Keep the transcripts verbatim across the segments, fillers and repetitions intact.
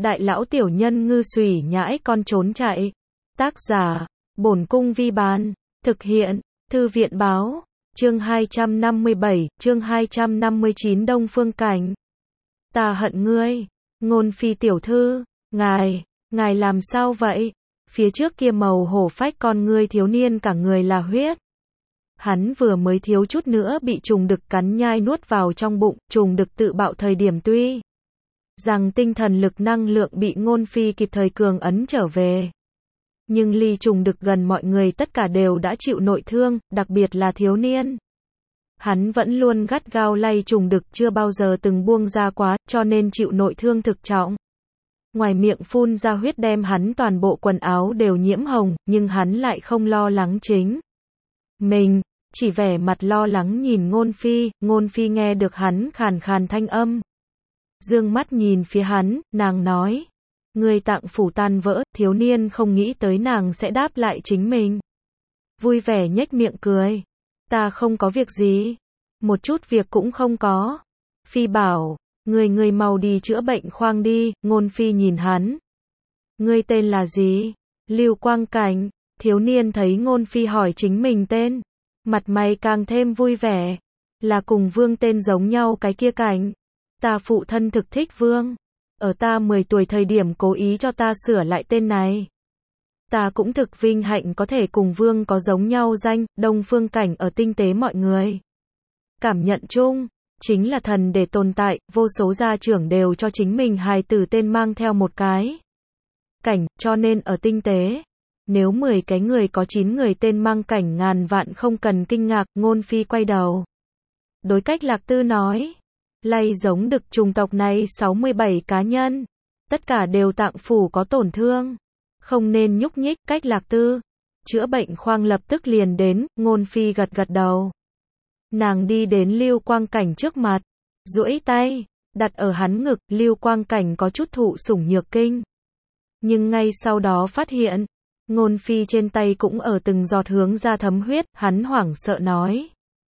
đại lão tiểu nhân ngư xùy nhãi con trốn chạy. Tác giả, Bổn Cung Vi Bán. Thực hiện, Thư viện Báo. Chương hai trăm năm mươi bảy, chương hai trăm năm mươi chín Đông Phương Cảnh. Ta hận ngươi. Ngôn Phi tiểu thư, ngài, ngài làm sao vậy? Phía trước kia màu hổ phách con ngươi thiếu niên cả người là huyết. Hắn vừa mới thiếu chút nữa bị trùng đực cắn nhai nuốt vào trong bụng, trùng đực tự bạo thời điểm tuy rằng tinh thần lực năng lượng bị Ngôn Phi kịp thời cường ấn trở về. Nhưng ly trùng đực gần mọi người tất cả đều đã chịu nội thương, đặc biệt là thiếu niên. Hắn vẫn luôn gắt gao lay trùng đực chưa bao giờ từng buông ra quá, cho nên chịu nội thương thực trọng. Ngoài miệng phun ra huyết đem hắn toàn bộ quần áo đều nhiễm hồng, nhưng hắn lại không lo lắng chính mình, chỉ vẻ mặt lo lắng nhìn Ngôn Phi. Ngôn Phi nghe được hắn khàn khàn thanh âm, dương mắt nhìn phía hắn, nàng nói, người tạng phủ tan vỡ. Thiếu niên không nghĩ tới nàng sẽ đáp lại chính mình, vui vẻ nhếch miệng cười, ta không có việc gì, một chút việc cũng không có. Phi bảo, người người mau đi chữa bệnh khoang đi. Ngôn Phi nhìn hắn, ngươi tên là gì? Lưu Quang Cảnh. Thiếu niên thấy Ngôn Phi hỏi chính mình tên, mặt mày càng thêm vui vẻ, là cùng Vương tên giống nhau cái kia Cảnh. Ta phụ thân thực thích Vương, ở ta mười tuổi thời điểm cố ý cho ta sửa lại tên này. Ta cũng thực vinh hạnh có thể cùng Vương có giống nhau danh. Đông Phương Cảnh ở tinh tế mọi người cảm nhận chung chính là thần để tồn tại, vô số gia trưởng đều cho chính mình hài tử tên mang theo một cái Cảnh, cho nên ở tinh tế, nếu mười cái người có chín người tên mang Cảnh ngàn vạn không cần kinh ngạc. Ngôn Phi quay đầu, đối Cách Lạc Tư nói, lay giống đực chủng tộc này sáu mươi bảy cá nhân, tất cả đều tạng phủ có tổn thương, không nên nhúc nhích. Cách Lạc Tư, chữa bệnh khoang lập tức liền đến. Ngôn Phi gật gật đầu. Nàng đi đến Lưu Quang Cảnh trước mặt, duỗi tay, đặt ở hắn ngực. Lưu Quang Cảnh có chút thụ sủng nhược kinh. Nhưng ngay sau đó phát hiện, Ngôn Phi trên tay cũng ở từng giọt hướng ra thấm huyết. Hắn hoảng sợ nói,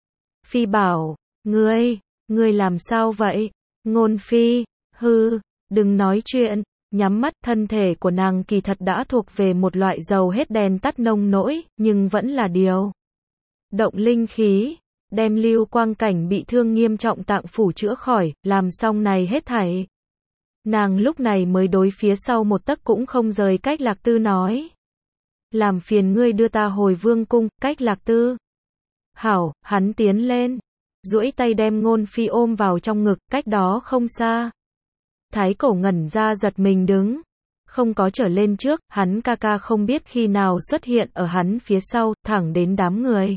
Phi bảo, ngươi, ngươi làm sao vậy? Ngôn Phi, hư, đừng nói chuyện, nhắm mắt. Thân thể của nàng kỳ thật đã thuộc về một loại dầu hết đèn tắt nông nỗi, nhưng vẫn là điều động linh khí, đem Lưu Quang Cảnh bị thương nghiêm trọng tạng phủ chữa khỏi, làm xong này hết thảy. Nàng lúc này mới đối phía sau một tấc cũng không rời Cách Lạc Tư nói, làm phiền ngươi đưa ta hồi Vương cung. Cách Lạc Tư, hảo. Hắn tiến lên, duỗi tay đem Ngôn Phi ôm vào trong ngực. Cách đó không xa, Thái Cổ ngẩn ra giật mình đứng, không có trở lên trước. Hắn ca ca không biết khi nào xuất hiện ở hắn phía sau, thẳng đến đám người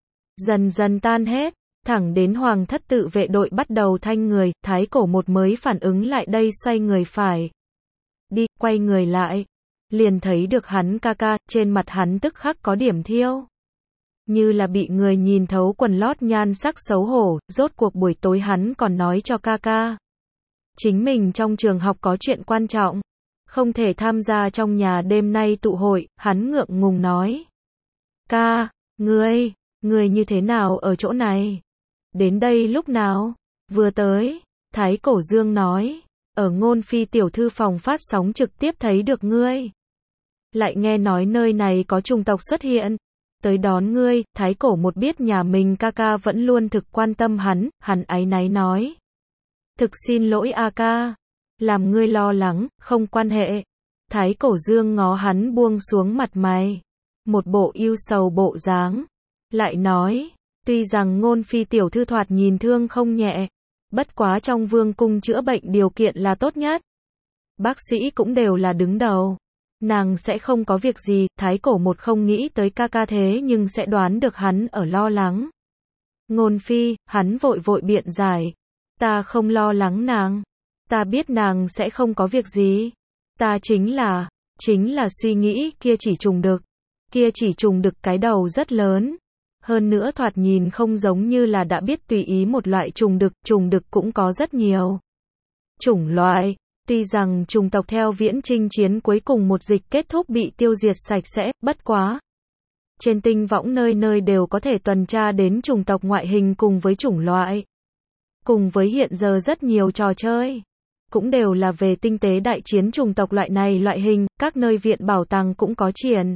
dần dần tan hết, thẳng đến Hoàng thất tự vệ đội bắt đầu thanh người. Thái Cổ một mới phản ứng lại đây, xoay người phải đi, quay người lại, liền thấy được hắn ca ca. Trên mặt hắn tức khắc có điểm thiêu, như là bị người nhìn thấu quần lót, nhan sắc xấu hổ. Rốt cuộc buổi tối hắn còn nói cho ca ca, chính mình trong trường học có chuyện quan trọng, không thể tham gia trong nhà đêm nay tụ hội. Hắn ngượng ngùng nói, ca, ngươi, ngươi như thế nào ở chỗ này? Đến đây lúc nào? Vừa tới. Thái Cổ Dương nói, ở Ngôn Phi tiểu thư phòng phát sóng trực tiếp thấy được ngươi, lại nghe nói nơi này có chủng tộc xuất hiện, tới đón ngươi. Thái Cổ một biết nhà mình ca ca vẫn luôn thực quan tâm hắn, hắn áy náy nói, thực xin lỗi a ca, làm ngươi lo lắng. Không quan hệ. Thái Cổ Dương ngó hắn buông xuống mặt mày, một bộ ưu sầu bộ dáng, lại nói, tuy rằng Ngôn Phi tiểu thư thoạt nhìn thương không nhẹ, bất quá trong Vương cung chữa bệnh điều kiện là tốt nhất, bác sĩ cũng đều là đứng đầu, nàng sẽ không có việc gì. Thái Cổ một không nghĩ tới ca ca thế nhưng sẽ đoán được hắn ở lo lắng Ngôn Phi. Hắn vội vội biện giải, ta không lo lắng nàng, ta biết nàng sẽ không có việc gì, ta chính là, chính là suy nghĩ kia chỉ trùng đực, kia chỉ trùng đực cái đầu rất lớn, hơn nữa thoạt nhìn không giống như là đã biết tùy ý một loại trùng đực. Trùng đực cũng có rất nhiều chủng loại, tuy rằng chủng tộc theo viễn chinh chiến cuối cùng một dịch kết thúc bị tiêu diệt sạch sẽ, bất quá trên tinh võng nơi nơi đều có thể tuần tra đến chủng tộc ngoại hình cùng với chủng loại, cùng với hiện giờ rất nhiều trò chơi cũng đều là về tinh tế đại chiến chủng tộc loại này loại hình, các nơi viện bảo tàng cũng có triển.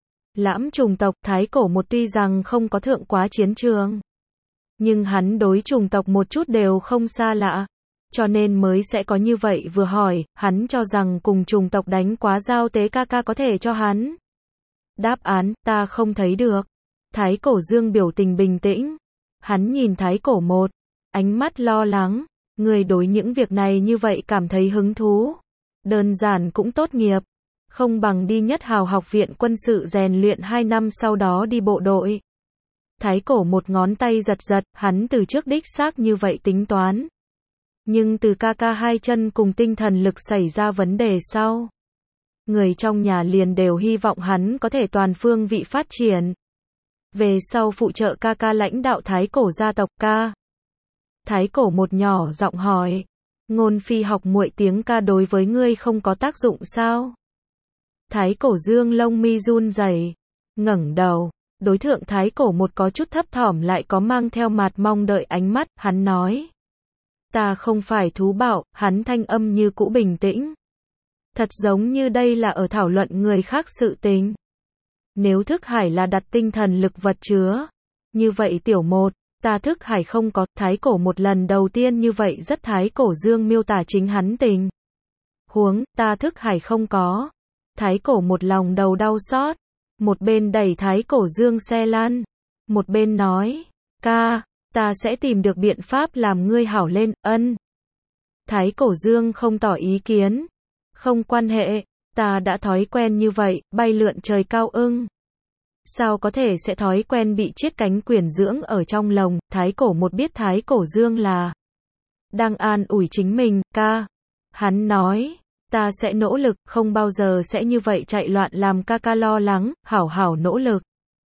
Lãm chủng tộc, Thái Cổ một tuy rằng không có thượng quá chiến trường, nhưng hắn đối chủng tộc một chút đều không xa lạ, cho nên mới sẽ có như vậy vừa hỏi, hắn cho rằng cùng chủng tộc đánh quá giao tế ca ca có thể cho hắn. Đáp án, ta không thấy được. Thái Cổ Dương biểu tình bình tĩnh. Hắn nhìn Thái Cổ một, ánh mắt lo lắng. Người đối những việc này như vậy cảm thấy hứng thú. Đơn giản cũng tốt nghiệp. Không bằng đi Nhất Hào học viện quân sự rèn luyện hai năm sau đó đi bộ đội. Thái Cổ một ngón tay giật giật, hắn từ trước đích xác như vậy tính toán. Nhưng từ ca ca hai chân cùng tinh thần lực xảy ra vấn đề sau, người trong nhà liền đều hy vọng hắn có thể toàn phương vị phát triển. Về sau phụ trợ ca ca lãnh đạo Thái Cổ gia tộc ca. Thái Cổ một nhỏ giọng hỏi, Ngôn Phi học muội tiếng ca đối với ngươi không có tác dụng sao? Thái Cổ Dương lông mi run rẩy, ngẩng đầu, đối thượng Thái Cổ một có chút thấp thỏm lại có mang theo mặt mong đợi ánh mắt, hắn nói. Ta không phải thú bạo, hắn thanh âm như cũ bình tĩnh. Thật giống như đây là ở thảo luận người khác sự tình. Nếu thức hải là đặt tinh thần lực vật chứa, như vậy tiểu một, ta thức hải không có, Thái Cổ một lần đầu tiên như vậy rất Thái Cổ Dương miêu tả chính hắn tình. Huống, ta thức hải không có. Thái Cổ một lòng đầu đau xót, một bên đẩy Thái Cổ Dương xe lăn, một bên nói, ca, ta sẽ tìm được biện pháp làm ngươi hảo lên, ân. Thái Cổ Dương không tỏ ý kiến, không quan hệ, ta đã thói quen như vậy, bay lượn trời cao ưng. Sao có thể sẽ thói quen bị chiết cánh quyển dưỡng ở trong lồng, Thái Cổ một biết Thái Cổ Dương là đang an ủi chính mình, ca. Hắn nói, ta sẽ nỗ lực, không bao giờ sẽ như vậy chạy loạn làm ca ca lo lắng, hảo hảo nỗ lực.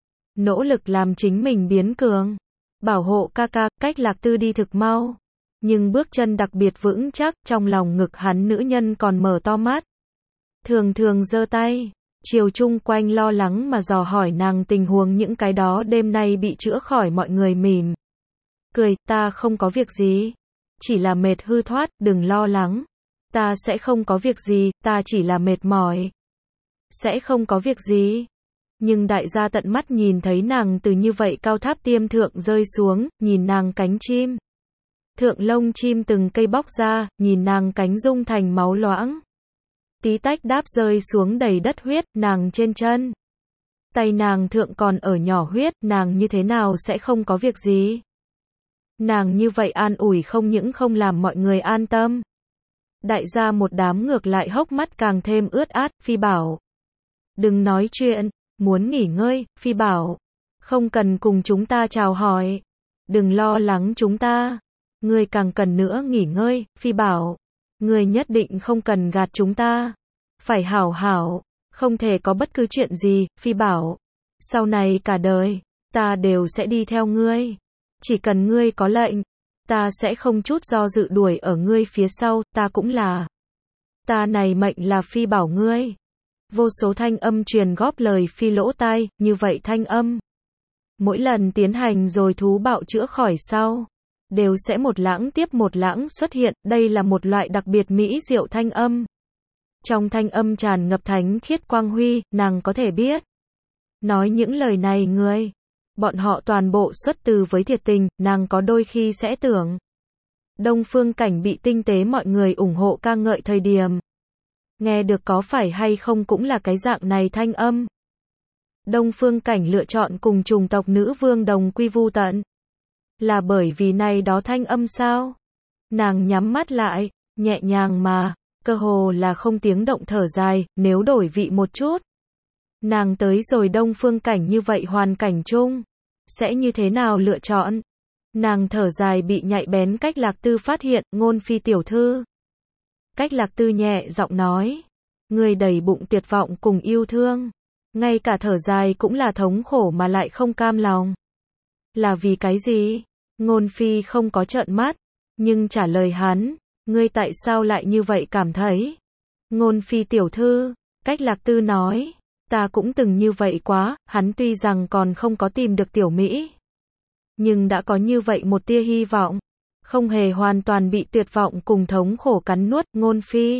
Nỗ lực làm chính mình biến cường. Bảo hộ ca ca, Cách Lạc Tư đi thực mau. Nhưng bước chân đặc biệt vững chắc, trong lòng ngực hắn nữ nhân còn mở to mắt. Thường thường giơ tay, chiều chung quanh lo lắng mà dò hỏi nàng tình huống những cái đó đêm nay bị chữa khỏi mọi người mỉm. Cười, ta không có việc gì. Chỉ là mệt hư thoát, đừng lo lắng. Ta sẽ không có việc gì, ta chỉ là mệt mỏi. Sẽ không có việc gì. Nhưng đại gia tận mắt nhìn thấy nàng từ như vậy cao tháp tiêm thượng rơi xuống, nhìn nàng cánh chim. Thượng lông chim từng cây bóc ra, nhìn nàng cánh rung thành máu loãng. Tí tách đáp rơi xuống đầy đất huyết, nàng trên chân. Tay nàng thượng còn ở nhỏ huyết, nàng như thế nào sẽ không có việc gì. Nàng như vậy an ủi không những không làm mọi người an tâm. Đại gia một đám ngược lại hốc mắt càng thêm ướt át, Phi bảo. Đừng nói chuyện, muốn nghỉ ngơi, Phi bảo. Không cần cùng chúng ta chào hỏi. Đừng lo lắng chúng ta. Ngươi càng cần nữa nghỉ ngơi, Phi bảo. Ngươi nhất định không cần gạt chúng ta. Phải hảo hảo, không thể có bất cứ chuyện gì, Phi bảo. Sau này cả đời, ta đều sẽ đi theo ngươi. Chỉ cần ngươi có lệnh, ta sẽ không chút do dự đuổi ở ngươi phía sau, ta cũng là. Ta này mệnh là Phi bảo ngươi. Vô số thanh âm truyền góp lời Phi lỗ tai, như vậy thanh âm. Mỗi lần tiến hành rồi thú bạo chữa khỏi sau, đều sẽ một lãng tiếp một lãng xuất hiện, đây là một loại đặc biệt mỹ diệu thanh âm. Trong thanh âm tràn ngập thánh khiết quang huy, nàng có thể biết. Nói những lời này người, bọn họ toàn bộ xuất từ với thiệt tình, nàng có đôi khi sẽ tưởng. Đông Phương Cảnh bị tinh tế mọi người ủng hộ ca ngợi thời điểm. Nghe được có phải hay không cũng là cái dạng này thanh âm. Đông Phương Cảnh lựa chọn cùng chủng tộc nữ vương đồng quy vu tận. Là bởi vì này đó thanh âm sao? Nàng nhắm mắt lại, nhẹ nhàng mà, cơ hồ là không tiếng động thở dài, nếu đổi vị một chút. Nàng tới rồi Đông Phương Cảnh như vậy hoàn cảnh chung, sẽ như thế nào lựa chọn? Nàng thở dài bị nhạy bén Cách Lạc Tư phát hiện, Ngôn Phi tiểu thư. Cách Lạc Tư nhẹ giọng nói, người đầy bụng tuyệt vọng cùng yêu thương, ngay cả thở dài cũng là thống khổ mà lại không cam lòng. Là vì cái gì? Ngôn Phi không có trợn mắt, nhưng trả lời hắn, ngươi tại sao lại như vậy cảm thấy? Ngôn Phi tiểu thư, Cách Lạc Tư nói, ta cũng từng như vậy quá, hắn tuy rằng còn không có tìm được tiểu Mỹ, nhưng đã có như vậy một tia hy vọng, Không hề hoàn toàn bị tuyệt vọng cùng thống khổ cắn nuốt, Ngôn Phi.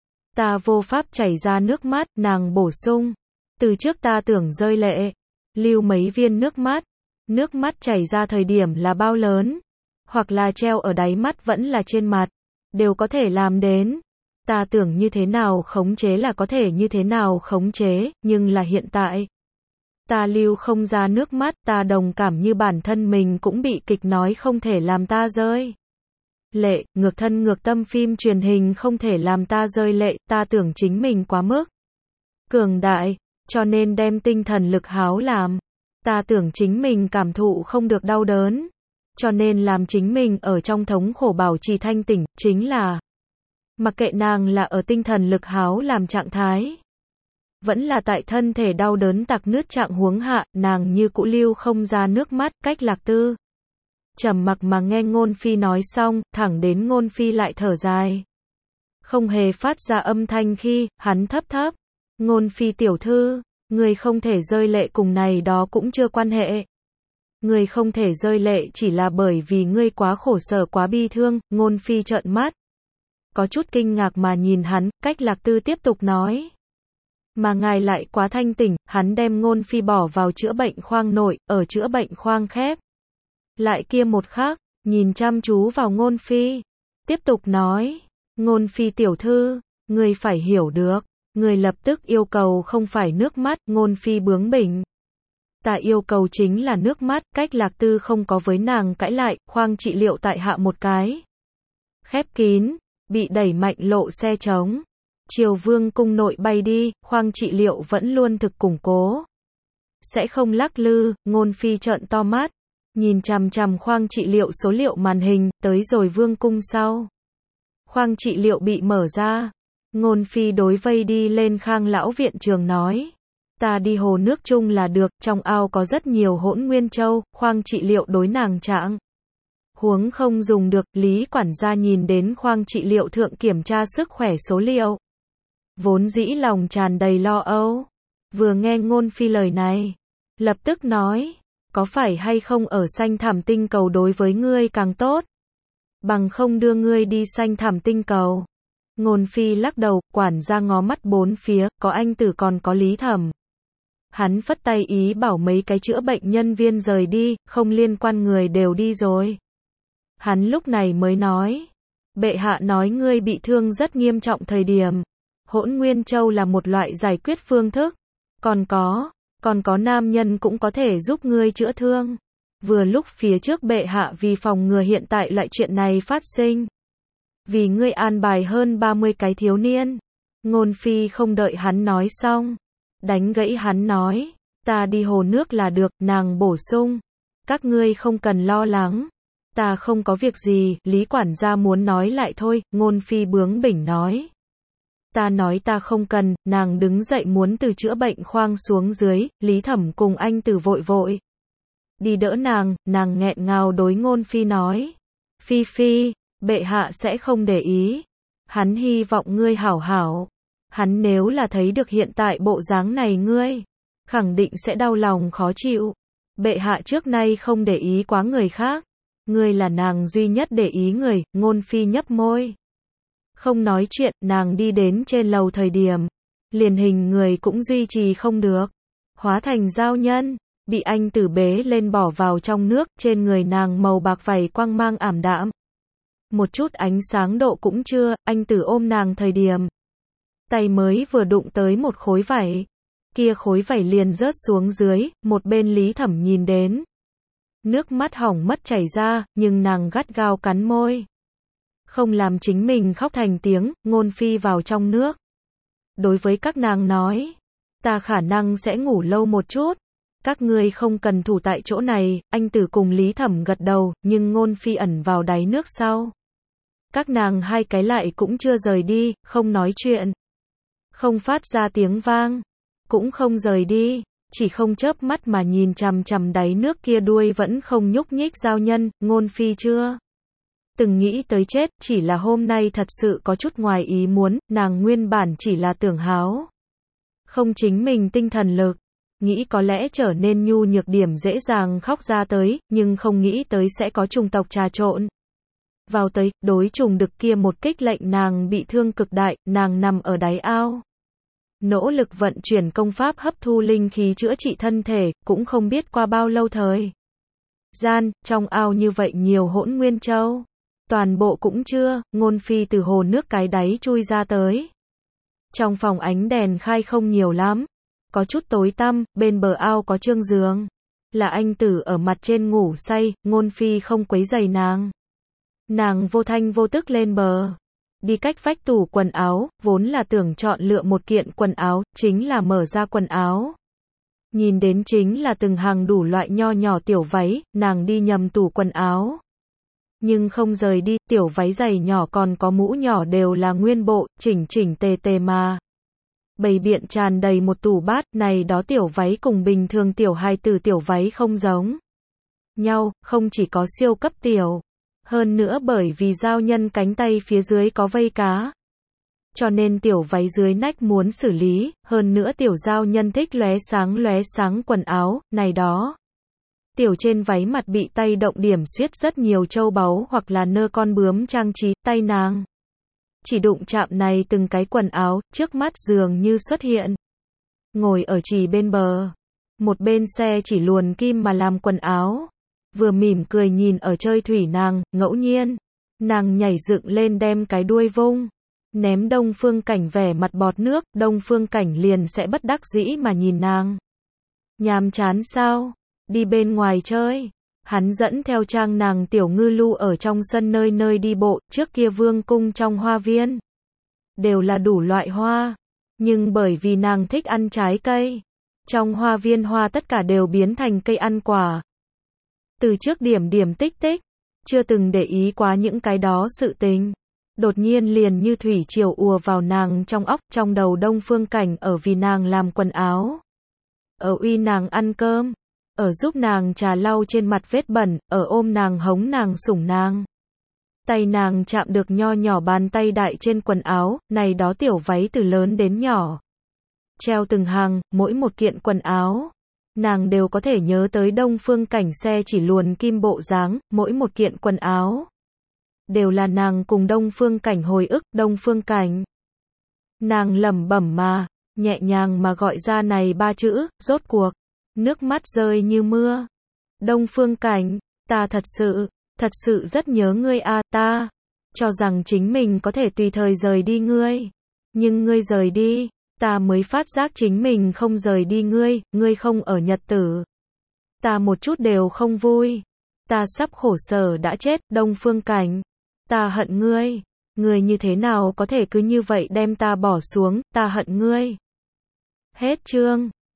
Ta vô pháp chảy ra nước mắt, nàng bổ sung. Từ trước ta tưởng rơi lệ, lưu mấy viên nước mắt. Nước mắt chảy ra thời điểm là bao lớn, hoặc là treo ở đáy mắt vẫn là trên mặt, đều có thể làm đến. Ta tưởng như thế nào khống chế là có thể như thế nào khống chế, nhưng là hiện tại. Ta lưu không ra nước mắt, ta đồng cảm như bản thân mình cũng bị kịch nói không thể làm ta rơi lệ, ngược thân ngược tâm phim truyền hình không thể làm ta rơi lệ, ta tưởng chính mình quá mức cường đại, cho nên đem tinh thần lực háo làm. Ta tưởng chính mình cảm thụ không được đau đớn, cho nên làm chính mình ở trong thống khổ bảo trì thanh tỉnh, chính là mặc kệ nàng là ở tinh thần lực háo làm trạng thái, vẫn là tại thân thể đau đớn tạc nứt trạng huống hạ, nàng như cũ lưu không ra nước mắt. Cách Lạc Tư trầm mặc mà nghe Ngôn Phi nói xong, thẳng đến Ngôn Phi lại thở dài, không hề phát ra âm thanh khi, hắn thấp thấp. Ngôn Phi tiểu thư, người không thể rơi lệ cùng này đó cũng chưa quan hệ. Người không thể rơi lệ chỉ là bởi vì ngươi quá khổ sở quá bi thương. Ngôn Phi trợn mắt, có chút kinh ngạc mà nhìn hắn. Cách Lạc Tư tiếp tục nói. Mà ngài lại quá thanh tỉnh. Hắn đem Ngôn Phi bỏ vào chữa bệnh khoang nội, ở chữa bệnh khoang khép lại kia một khắc, nhìn chăm chú vào Ngôn Phi, tiếp tục nói. Ngôn Phi tiểu thư, người phải hiểu được, người lập tức yêu cầu không phải nước mắt. Ngôn Phi bướng bỉnh. Ta yêu cầu chính là nước mắt. Cách Lạc Tư không có với nàng cãi lại, khoang trị liệu tại hạ một cái khép kín, bị đẩy mạnh lộ xe trống. Chiều Vương cung nội bay đi, khoang trị liệu vẫn luôn thực củng cố, sẽ không lắc lư. Ngôn Phi trợn to mắt, nhìn chằm chằm khoang trị liệu số liệu màn hình. Tới rồi Vương cung sau, khoang trị liệu bị mở ra. Ngôn Phi đối vây đi lên Khang lão viện trường nói. Ta đi hồ nước chung là được, trong ao có rất nhiều hỗn nguyên châu. Khoang trị liệu đối nàng trạng huống không dùng được. Lý quản gia nhìn đến khoang trị liệu thượng kiểm tra sức khỏe số liệu, vốn dĩ lòng tràn đầy lo âu, vừa nghe Ngôn Phi lời này, lập tức nói, có phải hay không ở xanh thảm tinh cầu đối với ngươi càng tốt, bằng không đưa ngươi đi xanh thảm tinh cầu. Ngôn Phi lắc đầu, quản gia ngó mắt bốn phía, có anh tử còn có Lý Thẩm. Hắn phất tay ý bảo mấy cái chữa bệnh nhân viên rời đi, không liên quan người đều đi rồi. Hắn lúc này mới nói, bệ hạ nói ngươi bị thương rất nghiêm trọng thời điểm, hỗn nguyên châu là một loại giải quyết phương thức, còn có, còn có nam nhân cũng có thể giúp ngươi chữa thương. Vừa lúc phía trước bệ hạ vì phòng ngừa hiện tại loại chuyện này phát sinh, vì ngươi an bài hơn ba mươi cái thiếu niên. Ngôn Phi không đợi hắn nói xong, đánh gãy hắn nói, ta đi hồ nước là được. Nàng bổ sung, các ngươi không cần lo lắng, ta không có việc gì. Lý quản gia muốn nói lại thôi, Ngôn Phi bướng bỉnh nói, ta nói ta không cần. Nàng đứng dậy muốn từ chữa bệnh khoang xuống dưới, Lý Thẩm cùng anh tử vội vội đi đỡ nàng. Nàng nghẹn ngào đối Ngôn Phi nói, Phi Phi, bệ hạ sẽ không để ý, hắn hy vọng ngươi hảo hảo, hắn nếu là thấy được hiện tại bộ dáng này ngươi, khẳng định sẽ đau lòng khó chịu. Bệ hạ trước nay không để ý quá người khác, ngươi là nàng duy nhất để ý người. Ngôn Phi nhấp môi, không nói chuyện. Nàng đi đến trên lầu thời điểm, liền hình người cũng duy trì không được, hóa thành dao nhân, bị anh tử bế lên bỏ vào trong nước. Trên người nàng màu bạc vảy quang mang ảm đạm, một chút ánh sáng độ cũng chưa. Anh tử ôm nàng thời điểm, tay mới vừa đụng tới một khối vảy, kia khối vảy liền rớt xuống dưới. Một bên Lý Thẩm nhìn đến, nước mắt hỏng mất chảy ra, nhưng nàng gắt gao cắn môi, không làm chính mình khóc thành tiếng. Ngôn Phi vào trong nước, đối với các nàng nói, ta khả năng sẽ ngủ lâu một chút, các ngươi không cần thủ tại chỗ này. Anh tử cùng Lý Thẩm gật đầu, nhưng Ngôn Phi ẩn vào đáy nước sau, các nàng hai cái lại cũng chưa rời đi, không nói chuyện, không phát ra tiếng vang, cũng không rời đi, chỉ không chớp mắt mà nhìn chằm chằm đáy nước kia đuôi vẫn không nhúc nhích dao nhân. Ngôn Phi chưa từng nghĩ tới chết, chỉ là hôm nay thật sự có chút ngoài ý muốn. Nàng nguyên bản chỉ là tưởng háo không chính mình tinh thần lực, nghĩ có lẽ trở nên nhu nhược điểm dễ dàng khóc ra tới, nhưng không nghĩ tới sẽ có trùng tộc trà trộn. vào tới, đối trùng đực kia một kích lệnh nàng bị thương cực đại, nàng nằm ở đáy ao. Nỗ lực vận chuyển công pháp hấp thu linh khí chữa trị thân thể, cũng không biết qua bao lâu thời gian, trong ao như vậy nhiều hỗn nguyên châu. Toàn bộ cũng chưa, Ngôn Phi từ hồ nước cái đáy chui ra tới. Trong phòng ánh đèn khai không nhiều lắm, có chút tối tăm, bên bờ ao có trương giường. Là anh tử ở mặt trên ngủ say, Ngôn Phi không quấy rầy nàng. Nàng vô thanh vô tức lên bờ. Đi cách vách tủ quần áo, vốn là tưởng chọn lựa một kiện quần áo, chính là mở ra quần áo. Nhìn đến chính là từng hàng đủ loại nho nhỏ tiểu váy, nàng đi nhầm tủ quần áo. Nhưng không rời đi, tiểu váy giày nhỏ còn có mũ nhỏ đều là nguyên bộ, chỉnh chỉnh tề tề mà. Bày biện tràn đầy một tủ bát, này đó tiểu váy cùng bình thường tiểu hài tử tiểu váy không giống nhau, không chỉ có siêu cấp tiểu. Hơn nữa bởi vì giao nhân cánh tay phía dưới có vây cá. Cho nên tiểu váy dưới nách muốn xử lý, hơn nữa tiểu giao nhân thích lóe sáng lóe sáng quần áo, này đó. Tiểu trên váy mặt bị tay động điểm xiết rất nhiều châu báu hoặc là nơ con bướm trang trí, tay nàng. Chỉ đụng chạm này từng cái quần áo, trước mắt dường như xuất hiện. Ngồi ở chỉ bên bờ. Một bên xe chỉ luồn kim mà làm quần áo. Vừa mỉm cười nhìn ở chơi thủy nàng, ngẫu nhiên. Nàng nhảy dựng lên đem cái đuôi vung. Ném Đông Phương Cảnh vẻ mặt bọt nước, Đông Phương Cảnh liền sẽ bất đắc dĩ mà nhìn nàng. Nhàm chán sao? Đi bên ngoài chơi. Hắn dẫn theo trang nàng tiểu ngư lu ở trong sân nơi nơi đi bộ, trước kia vương cung trong hoa viên. Đều là đủ loại hoa. Nhưng bởi vì nàng thích ăn trái cây. Trong hoa viên hoa tất cả đều biến thành cây ăn quả. Từ trước điểm điểm tích tích. Chưa từng để ý quá những cái đó sự tình. Đột nhiên liền như thủy triều ùa vào nàng trong óc, trong đầu Đông Phương Cảnh ở vì nàng làm quần áo. Ở uy nàng ăn cơm. Ở giúp nàng trà lau trên mặt vết bẩn, ở ôm nàng hống nàng sủng nàng. Tay nàng chạm được nho nhỏ bàn tay đại trên quần áo, này đó tiểu váy từ lớn đến nhỏ. Treo từng hàng, mỗi một kiện quần áo. Nàng đều có thể nhớ tới Đông Phương Cảnh xe chỉ luồn kim bộ dáng, mỗi một kiện quần áo. Đều là nàng cùng Đông Phương Cảnh hồi ức, Đông Phương Cảnh. Nàng lẩm bẩm mà, nhẹ nhàng mà gọi ra này ba chữ, rốt cuộc. Nước mắt rơi như mưa. Đông Phương Cảnh, ta thật sự, thật sự rất nhớ ngươi a, ta cho rằng chính mình có thể tùy thời rời đi ngươi. Nhưng ngươi rời đi, ta mới phát giác chính mình không rời đi ngươi, ngươi không ở nhật tử. Ta một chút đều không vui. Ta sắp khổ sở đã chết, Đông Phương Cảnh. Ta hận ngươi. Ngươi như thế nào có thể cứ như vậy đem ta bỏ xuống, ta hận ngươi. Hết chương.